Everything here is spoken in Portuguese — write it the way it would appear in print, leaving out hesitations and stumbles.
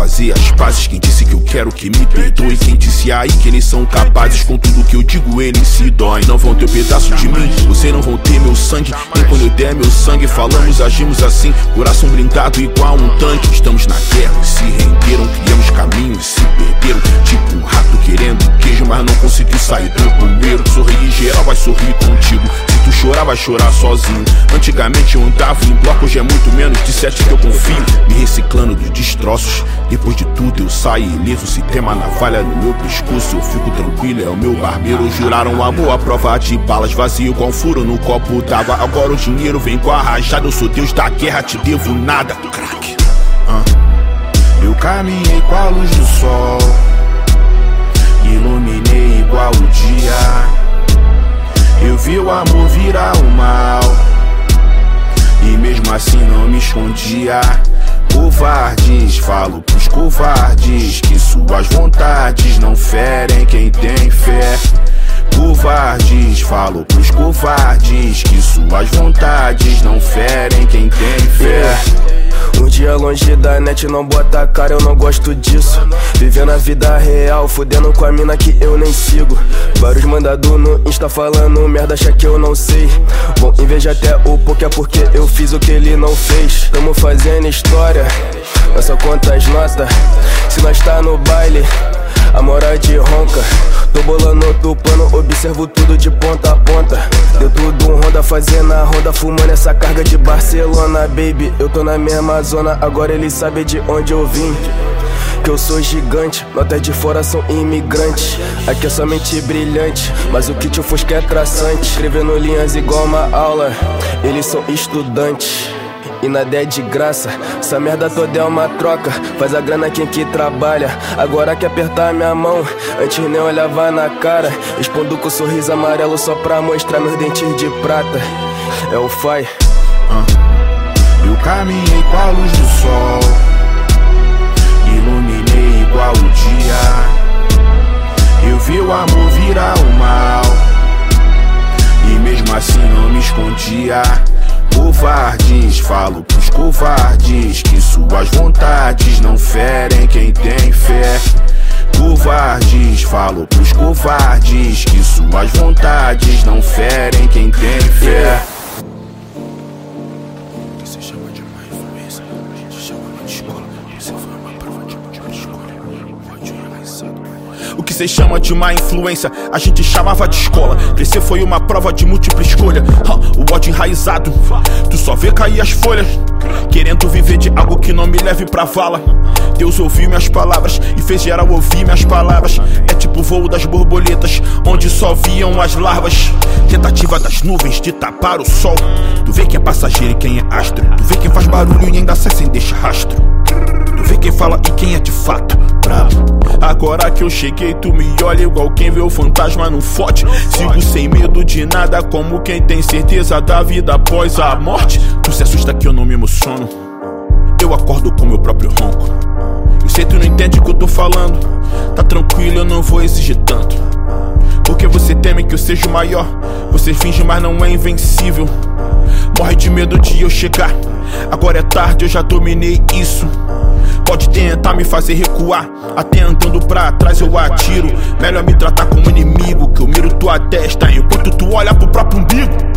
fazer as pazes. Quem disse que eu quero que me perdoe? Quem disse aí que eles são capazes? Com tudo que eu digo eles se doem. Não vão ter pedaço de mim, vocês não vão ter meu sangue. Nem quando eu der meu sangue, falamos, agimos assim. Coração blindado igual um tanque. Estamos na guerra e se renderam. Criamos caminhos e se perderam. Tipo um rato querendo queijo, mas não conseguiu sair do bueiro. Sorrir em geral vai sorrir contigo. Se tu chorar, vai chorar sozinho. Antigamente eu andava em bloco, hoje é muito menos de 7 que eu confio. Me reciclando dos destroços. Depois de tudo eu saio ileso. Se tem uma navalha no meu pescoço, eu fico tranquilo, é o meu barbeiro. Juraram amor à prova de balas, vazio com furo no copo d'água. Agora o dinheiro vem com a rajada. Eu sou Deus da guerra, te devo nada. Crack. Eu caminhei com a luz do sol, iluminei igual o dia. Eu vi o amor virar o mal, e mesmo assim não me escondia. Covardes, falo pros covardes que suas vontades não ferem quem tem fé. Covardes, falo pros covardes que suas vontades não ferem quem tem fé. Um dia longe da net, não bota a cara, eu não gosto disso. Vivendo a vida real, fudendo com a mina que eu nem sigo. Vários mandado no Insta falando merda, acha que eu não sei. Bom, inveja até o pouco, é porque eu fiz o que ele não fez. Tamo fazendo história, nossa conta as notas. Se nós tá no baile, a mora de ronca. Tô bolando outro plano, observo tudo de ponta a ponta. Deu tudo um Honda, fazendo a ronda, fumando essa carga de Barcelona. Baby, eu tô na mesma zona, agora eles sabem de onde eu vim. Que eu sou gigante, notas de fora são imigrantes. Aqui é somente brilhante, mas o kit eu fosco é traçante. Escrevendo linhas igual uma aula, eles são estudantes. E nada é de graça, essa merda toda é uma troca. Faz a grana quem que trabalha. Agora que apertar minha mão, antes nem olhava na cara. Respondo com sorriso amarelo só pra mostrar meus dentes de prata. É o Fai. Eu caminhei com a luz do sol, iluminei igual o dia. Eu vi o amor virar o mal, e mesmo assim não me escondia. Covardes, falo pros covardes que suas vontades não ferem quem tem fé. Covardes, falo pros covardes que suas vontades não ferem quem tem fé. O que se chama de má influência, a gente chama de escola. Você foi uma prova de múltipla escolha. Pode enraizado. O que cê chama de má influência, a gente chamava de escola. Crescer foi uma prova de múltipla escolha. O ódio enraizado, tu só vê cair as folhas. Querendo viver de algo que não me leve pra vala. Deus ouviu minhas palavras e fez geral ouvir minhas palavras. É tipo o voo das borboletas, onde só viam as larvas. Tentativa das nuvens de tapar o sol. Tu vê quem é passageiro e quem é astro. Tu vê quem faz barulho e ainda sai sem deixar rastro. Tu vê quem fala e quem é de fato bravo. Agora que eu cheguei, tu me olha igual quem vê o fantasma no forte. Sigo sem medo de nada, como quem tem certeza da vida após a morte. Tu se assusta que eu não me emociono, eu acordo com meu próprio ronco. Eu sei tu não entende o que eu tô falando, tá tranquilo, eu não vou exigir tanto. Porque você teme que eu seja o maior, você finge mas não é invencível. Morre de medo de eu chegar, agora é tarde, eu já dominei isso. Pode tentar me fazer recuar, até andando pra trás eu atiro. Melhor me tratar como inimigo, que eu miro tua testa enquanto tu olha pro próprio umbigo.